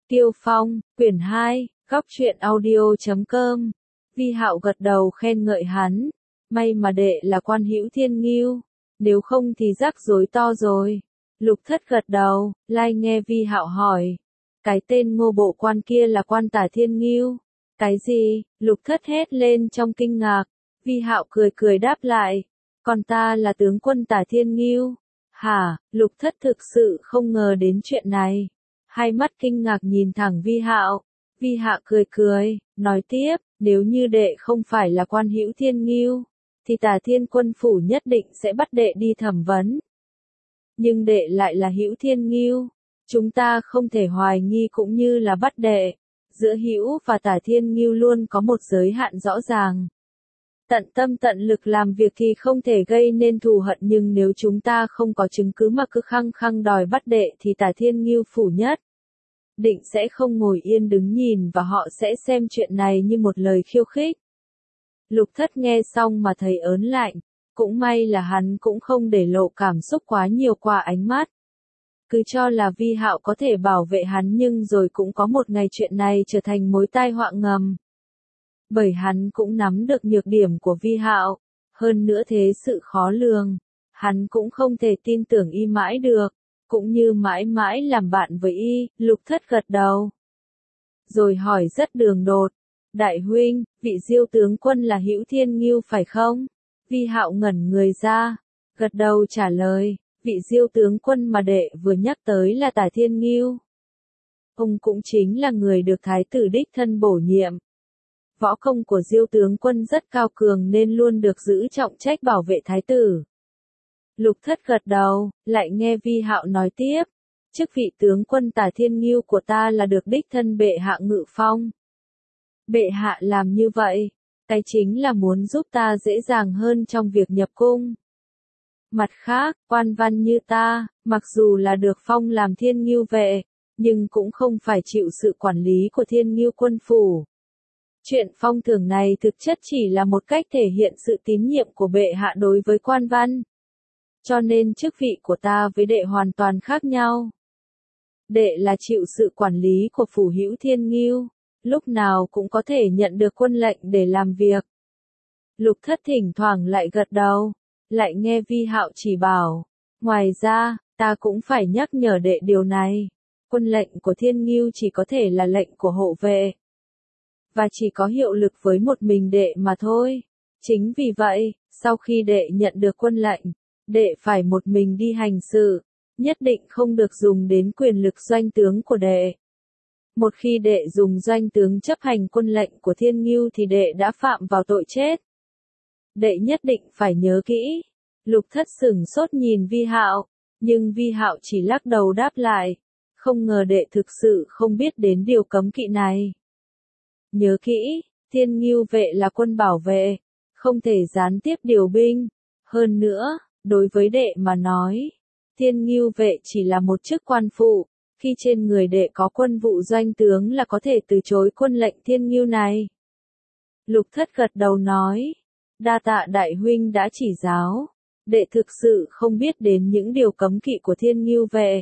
Tiêu Phong, quyển 2, góc truyện audio.com. Vi Hạo gật đầu khen ngợi hắn. May mà đệ là quan hữu thiên ngưu, nếu không thì rắc rối to rồi. Lục Thất gật đầu, lai nghe Vi Hạo hỏi. Cái tên Ngô bộ quan kia là quan tả thiên ngưu. Cái gì? Lục Thất hét lên trong kinh ngạc. Vi Hạo cười cười đáp lại. Còn ta là tướng quân tả thiên ngưu. Hả? Lục Thất thực sự không ngờ đến chuyện này. Hai mắt kinh ngạc nhìn thẳng Vi Hạo. Vi Hạo cười cười, nói tiếp, nếu như đệ không phải là quan hữu thiên ngưu, thì Tả Thiên quân phủ nhất định sẽ bắt đệ đi thẩm vấn. Nhưng đệ lại là hữu thiên ngưu, chúng ta không thể hoài nghi cũng như là bắt đệ. Giữa hữu và Tả Thiên ngưu luôn có một giới hạn rõ ràng. Tận tâm tận lực làm việc thì không thể gây nên thù hận, nhưng nếu chúng ta không có chứng cứ mà cứ khăng khăng đòi bắt đệ thì Tả Thiên ngưu phủ nhất định sẽ không ngồi yên đứng nhìn và họ sẽ xem chuyện này như một lời khiêu khích. Lục Thất nghe xong mà thấy ớn lạnh, cũng may là hắn cũng không để lộ cảm xúc quá nhiều qua ánh mắt. Cứ cho là Vi Hạo có thể bảo vệ hắn, nhưng rồi cũng có một ngày chuyện này trở thành mối tai họa ngầm. Bởi hắn cũng nắm được nhược điểm của Vi Hạo, hơn nữa thế sự khó lường, hắn cũng không thể tin tưởng y mãi được. Cũng như mãi mãi làm bạn với y. Lục Thất gật đầu. Rồi hỏi rất đường đột. Đại huynh, vị Diêu tướng quân là hữu thiên ngưu phải không? Vi Hạo ngẩn người ra. Gật đầu trả lời. Vị Diêu tướng quân mà đệ vừa nhắc tới là Tả Thiên ngưu. Ông cũng chính là người được thái tử đích thân bổ nhiệm. Võ công của Diêu tướng quân rất cao cường nên luôn được giữ trọng trách bảo vệ thái tử. Lục Thất gật đầu, lại nghe Vi Hạo nói tiếp. Chức vị tướng quân Tả Thiên ngưu của ta là được đích thân bệ hạ ngự phong. Bệ hạ làm như vậy, cái chính là muốn giúp ta dễ dàng hơn trong việc nhập cung. Mặt khác, quan văn như ta, mặc dù là được phong làm Thiên ngưu vệ, nhưng cũng không phải chịu sự quản lý của Thiên ngưu quân phủ. Chuyện phong thưởng này thực chất chỉ là một cách thể hiện sự tín nhiệm của bệ hạ đối với quan văn. Cho nên chức vị của ta với đệ hoàn toàn khác nhau. Đệ là chịu sự quản lý của phủ hữu thiên ngưu, lúc nào cũng có thể nhận được quân lệnh để làm việc. Lục Thất thỉnh thoảng lại gật đầu, lại nghe Vi Hạo chỉ bảo. Ngoài ra, ta cũng phải nhắc nhở đệ điều này. Quân lệnh của thiên ngưu chỉ có thể là lệnh của hộ vệ. Và chỉ có hiệu lực với một mình đệ mà thôi. Chính vì vậy, sau khi đệ nhận được quân lệnh, đệ phải một mình đi hành sự, nhất định không được dùng đến quyền lực doanh tướng của đệ. Một khi đệ dùng doanh tướng chấp hành quân lệnh của thiên ngưu thì đệ đã phạm vào tội chết. Đệ nhất định phải nhớ kỹ. Lục Thất sửng sốt nhìn Vi Hạo, nhưng Vi Hạo chỉ lắc đầu đáp lại. Không ngờ đệ thực sự không biết đến điều cấm kỵ này. Nhớ kỹ, thiên ngưu vệ là quân bảo vệ, không thể gián tiếp điều binh. Hơn nữa, đối với đệ mà nói, thiên ngưu vệ chỉ là một chức quan phụ, khi trên người đệ có quân vụ doanh tướng là có thể từ chối quân lệnh thiên ngưu này. Lục Thất gật đầu nói, đa tạ đại huynh đã chỉ giáo, đệ thực sự không biết đến những điều cấm kỵ của thiên ngưu vệ.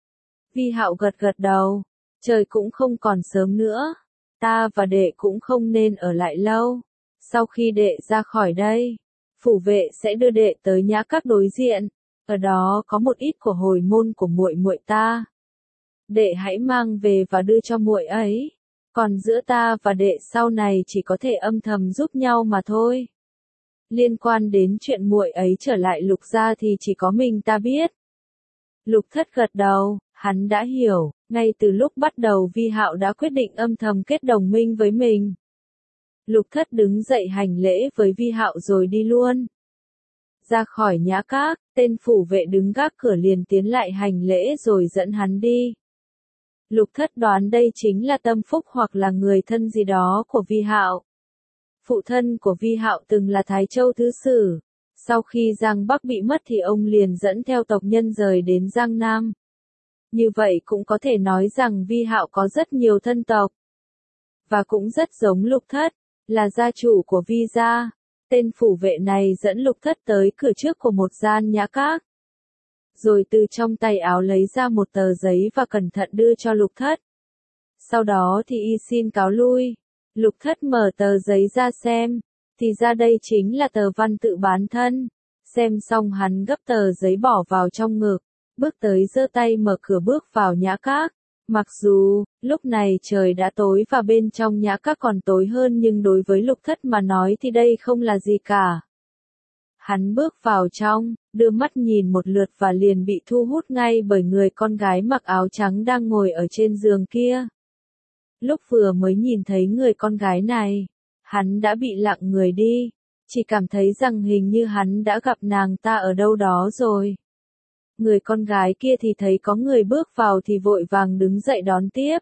Vi Hạo gật gật đầu, trời cũng không còn sớm nữa, ta và đệ cũng không nên ở lại lâu. Sau khi đệ ra khỏi đây, phủ vệ sẽ đưa đệ tới nhã các đối diện, ở đó có một ít của hồi môn của muội muội ta. Đệ hãy mang về và đưa cho muội ấy. Còn giữa ta và đệ sau này chỉ có thể âm thầm giúp nhau mà thôi. Liên quan đến chuyện muội ấy trở lại Lục gia thì chỉ có mình ta biết. Lục Thất gật đầu, hắn đã hiểu, ngay từ lúc bắt đầu Vi Hạo đã quyết định âm thầm kết đồng minh với mình. Lục Thất đứng dậy hành lễ với Vi Hạo rồi đi luôn. Ra khỏi nhã các, tên phủ vệ đứng gác cửa liền tiến lại hành lễ rồi dẫn hắn đi. Lục Thất đoán đây chính là Tâm Phúc hoặc là người thân gì đó của Vi Hạo. Phụ thân của Vi Hạo từng là Thái Châu Thứ Sử. Sau khi Giang Bắc bị mất thì ông liền dẫn theo tộc nhân rời đến Giang Nam. Như vậy cũng có thể nói rằng Vi Hạo có rất nhiều thân tộc. Và cũng rất giống Lục Thất, là gia chủ của Vi gia. Tên phủ vệ này dẫn Lục Thất tới cửa trước của một gian nhã các. Rồi từ trong tay áo lấy ra một tờ giấy và cẩn thận đưa cho Lục Thất. Sau đó thì y xin cáo lui. Lục Thất mở tờ giấy ra xem, thì ra đây chính là tờ văn tự bán thân. Xem xong hắn gấp tờ giấy bỏ vào trong ngực, bước tới giơ tay mở cửa bước vào nhã các. Mặc dù, lúc này trời đã tối và bên trong nhã các còn tối hơn nhưng đối với Lục Thất mà nói thì đây không là gì cả. Hắn bước vào trong, đưa mắt nhìn một lượt và liền bị thu hút ngay bởi người con gái mặc áo trắng đang ngồi ở trên giường kia. Lúc vừa mới nhìn thấy người con gái này, hắn đã bị lặng người đi, chỉ cảm thấy rằng hình như hắn đã gặp nàng ta ở đâu đó rồi. Người con gái kia thì thấy có người bước vào thì vội vàng đứng dậy đón tiếp.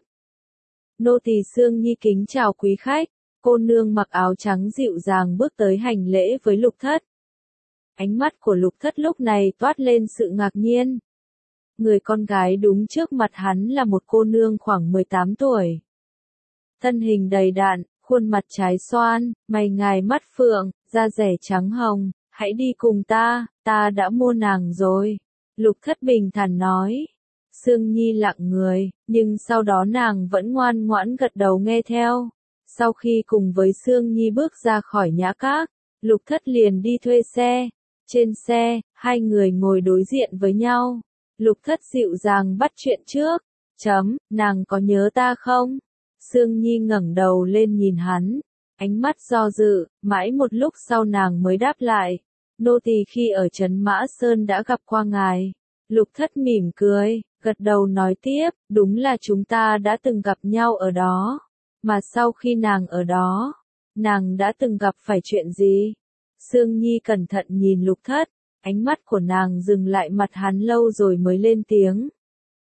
Nô tỳ Sương Nhi kính chào quý khách, cô nương mặc áo trắng dịu dàng bước tới hành lễ với Lục Thất. Ánh mắt của Lục Thất lúc này toát lên sự ngạc nhiên. Người con gái đúng trước mặt hắn là một cô nương khoảng 18 tuổi. Thân hình đầy đặn, khuôn mặt trái xoan, mày ngài mắt phượng, da rẻ trắng hồng, hãy đi cùng ta đã mua nàng rồi. Lục Thất bình thản nói. Sương Nhi lặng người, nhưng sau đó nàng vẫn ngoan ngoãn gật đầu nghe theo. Sau khi cùng với Sương Nhi bước ra khỏi nhã các, Lục Thất liền đi thuê xe. Trên xe, hai người ngồi đối diện với nhau. Lục Thất dịu dàng bắt chuyện trước. Nàng có nhớ ta không? Sương Nhi ngẩng đầu lên nhìn hắn, ánh mắt do dự, mãi một lúc sau nàng mới đáp lại. Nô tỳ khi ở trấn Mã Sơn đã gặp qua ngài. Lục Thất mỉm cười, gật đầu nói tiếp, đúng là chúng ta đã từng gặp nhau ở đó. Mà sau khi nàng ở đó, nàng đã từng gặp phải chuyện gì? Sương Nhi cẩn thận nhìn Lục Thất, ánh mắt của nàng dừng lại mặt hắn lâu rồi mới lên tiếng.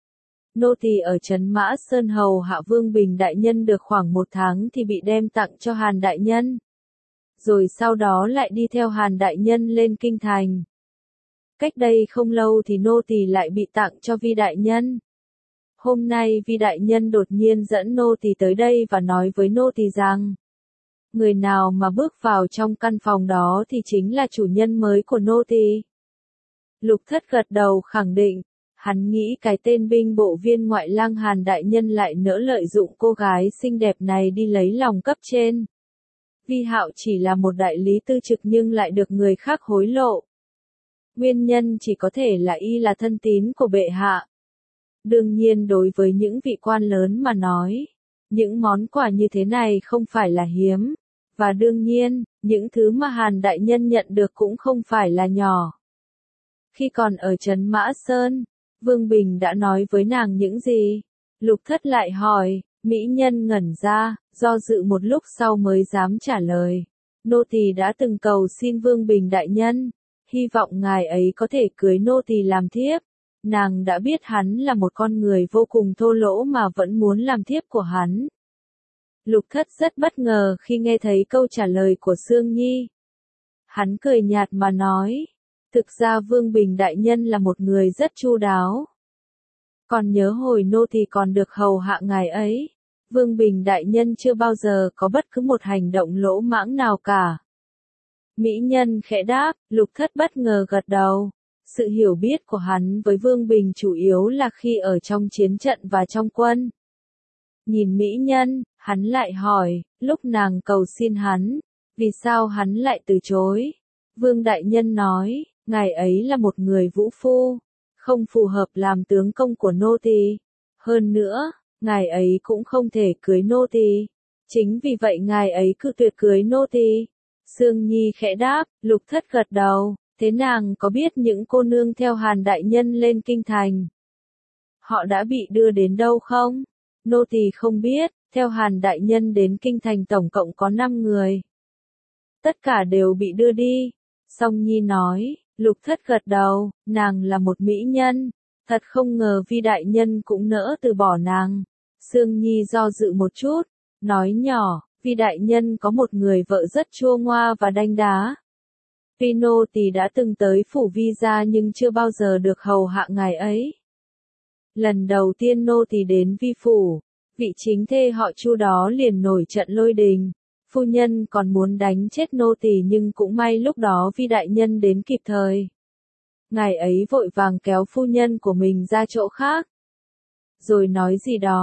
Nô tỳ ở trấn Mã Sơn hầu hạ Vương Bình đại nhân được khoảng 1 tháng thì bị đem tặng cho Hàn đại nhân. Rồi sau đó lại đi theo Hàn đại nhân lên kinh thành. Cách đây không lâu thì nô tỳ lại bị tặng cho Vi đại nhân. Hôm nay Vi đại nhân đột nhiên dẫn nô tỳ tới đây và nói với nô tỳ rằng, người nào mà bước vào trong căn phòng đó thì chính là chủ nhân mới của nô tỳ. Lục Thất gật đầu khẳng định. Hắn nghĩ cái tên binh bộ viên ngoại lang Hàn đại nhân lại nỡ lợi dụng cô gái xinh đẹp này đi lấy lòng cấp trên. Vi Hạo chỉ là một đại lý tư trực nhưng lại được người khác hối lộ. Nguyên nhân chỉ có thể là y là thân tín của bệ hạ. Đương nhiên đối với những vị quan lớn mà nói, những món quà như thế này không phải là hiếm. Và đương nhiên, những thứ mà Hàn đại nhân nhận được cũng không phải là nhỏ. Khi còn ở trấn Mã Sơn, Vương Bình đã nói với nàng những gì? Lục Thất lại hỏi, mỹ nhân ngẩn ra, do dự một lúc sau mới dám trả lời. Nô tỳ đã từng cầu xin Vương Bình đại nhân, hy vọng ngài ấy có thể cưới nô tỳ làm thiếp. Nàng đã biết hắn là một con người vô cùng thô lỗ mà vẫn muốn làm thiếp của hắn. Lục Thất rất bất ngờ khi nghe thấy câu trả lời của Sương Nhi. Hắn cười nhạt mà nói. Thực ra Vương Bình đại nhân là một người rất chu đáo. Còn nhớ hồi nô tỳ còn được hầu hạ ngài ấy, Vương Bình đại nhân chưa bao giờ có bất cứ một hành động lỗ mãng nào cả. Mỹ nhân khẽ đáp, Lục Thất bất ngờ gật đầu. Sự hiểu biết của hắn với Vương Bình chủ yếu là khi ở trong chiến trận và trong quân. Nhìn mỹ nhân, hắn lại hỏi, lúc nàng cầu xin hắn, vì sao hắn lại từ chối? Vương đại nhân nói, ngài ấy là một người vũ phu, không phù hợp làm tướng công của nô tỳ. Hơn nữa, ngài ấy cũng không thể cưới nô tỳ. Chính vì vậy ngài ấy cự tuyệt cưới nô tỳ. Sương Nhi khẽ đáp, Lục Thất gật đầu, thế nàng có biết những cô nương theo Hàn đại nhân lên kinh thành? Họ đã bị đưa đến đâu không? Nô tỳ không biết, theo Hàn đại nhân đến kinh thành tổng cộng có 5 người. Tất cả đều bị đưa đi. Song Nhi nói, Lục Thất gật đầu, nàng là một mỹ nhân, thật không ngờ Vi đại nhân cũng nỡ từ bỏ nàng. Sương Nhi do dự một chút, nói nhỏ, Vi đại nhân có một người vợ rất chua ngoa và đanh đá. Vi nô tỳ đã từng tới phủ Vi gia nhưng chưa bao giờ được hầu hạ ngài ấy. Lần đầu tiên nô tỳ đến Vi phủ, vị chính thê họ Chu đó liền nổi trận lôi đình. Phu nhân còn muốn đánh chết nô tỳ nhưng cũng may lúc đó Vi đại nhân đến kịp thời. Ngài ấy vội vàng kéo phu nhân của mình ra chỗ khác. Rồi nói gì đó,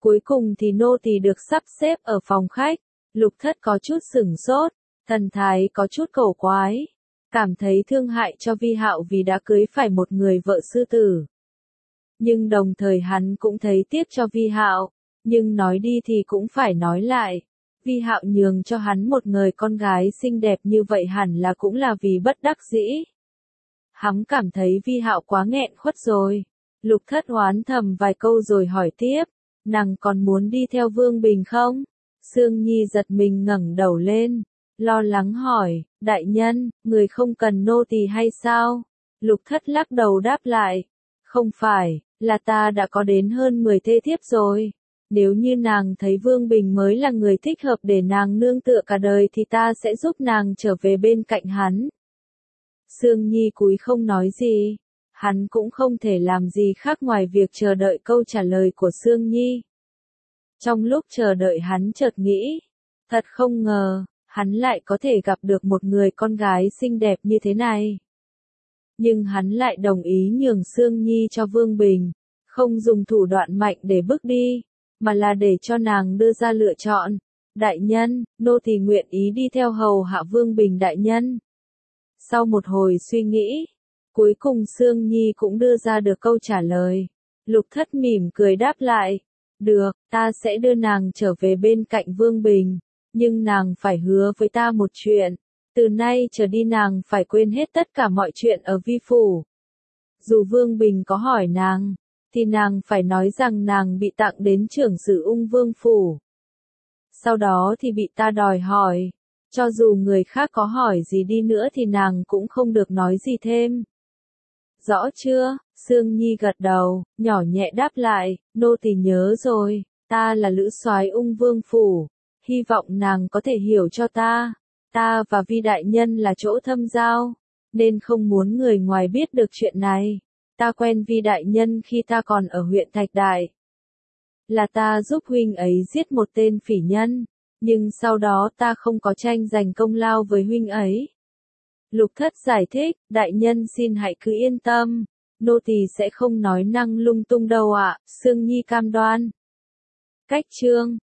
Cuối cùng thì nô tỳ được sắp xếp ở phòng khách. Lục Thất có chút sửng sốt, thần thái có chút cổ quái, cảm thấy thương hại cho Vi Hạo vì đã cưới phải một người vợ sư tử. Nhưng đồng thời hắn cũng thấy tiếc cho Vi Hạo, nhưng nói đi thì cũng phải nói lại. Vi Hạo nhường cho hắn một người con gái xinh đẹp như vậy hẳn là cũng là vì bất đắc dĩ. Hắn cảm thấy Vi Hạo quá nghẹn khuất rồi. Lục Thất oán thầm vài câu rồi hỏi tiếp, nàng còn muốn đi theo Vương Bình không? Sương Nhi giật mình ngẩng đầu lên, lo lắng hỏi, đại nhân, người không cần nô tỳ hay sao? Lục Thất lắc đầu đáp lại, không phải, là ta đã có đến hơn 10 thê thiếp rồi. Nếu như nàng thấy Vương Bình mới là người thích hợp để nàng nương tựa cả đời thì ta sẽ giúp nàng trở về bên cạnh hắn. Sương Nhi cúi không nói gì, hắn cũng không thể làm gì khác ngoài việc chờ đợi câu trả lời của Sương Nhi. Trong lúc chờ đợi hắn chợt nghĩ, thật không ngờ, hắn lại có thể gặp được một người con gái xinh đẹp như thế này. Nhưng hắn lại đồng ý nhường Sương Nhi cho Vương Bình, không dùng thủ đoạn mạnh để bước đi, mà là để cho nàng đưa ra lựa chọn. Đại nhân, nô tỳ nguyện ý đi theo hầu hạ Vương Bình đại nhân. Sau một hồi suy nghĩ, cuối cùng Sương Nhi cũng đưa ra được câu trả lời. Lục Thất mỉm cười đáp lại, được, ta sẽ đưa nàng trở về bên cạnh Vương Bình, nhưng nàng phải hứa với ta một chuyện. Từ nay trở đi nàng phải quên hết tất cả mọi chuyện ở Vi Phủ. Dù Vương Bình có hỏi nàng, thì nàng phải nói rằng nàng bị tặng đến trưởng sử Ung Vương Phủ. Sau đó thì bị ta đòi hỏi, cho dù người khác có hỏi gì đi nữa thì nàng cũng không được nói gì thêm. Rõ chưa? Sương Nhi gật đầu, nhỏ nhẹ đáp lại, nô tỳ nhớ rồi, ta là lữ soái Ung Vương Phủ, hy vọng nàng có thể hiểu cho ta. Ta và Vi đại nhân là chỗ thâm giao, nên không muốn người ngoài biết được chuyện này. Ta quen Vi đại nhân khi ta còn ở huyện Thạch Đại. Là ta giúp huynh ấy giết một tên phỉ nhân, nhưng sau đó ta không có tranh giành công lao với huynh ấy. Lục Thất giải thích, đại nhân xin hãy cứ yên tâm, nô tỳ sẽ không nói năng lung tung đâu ạ, Sương Nhi cam đoan. Cách chương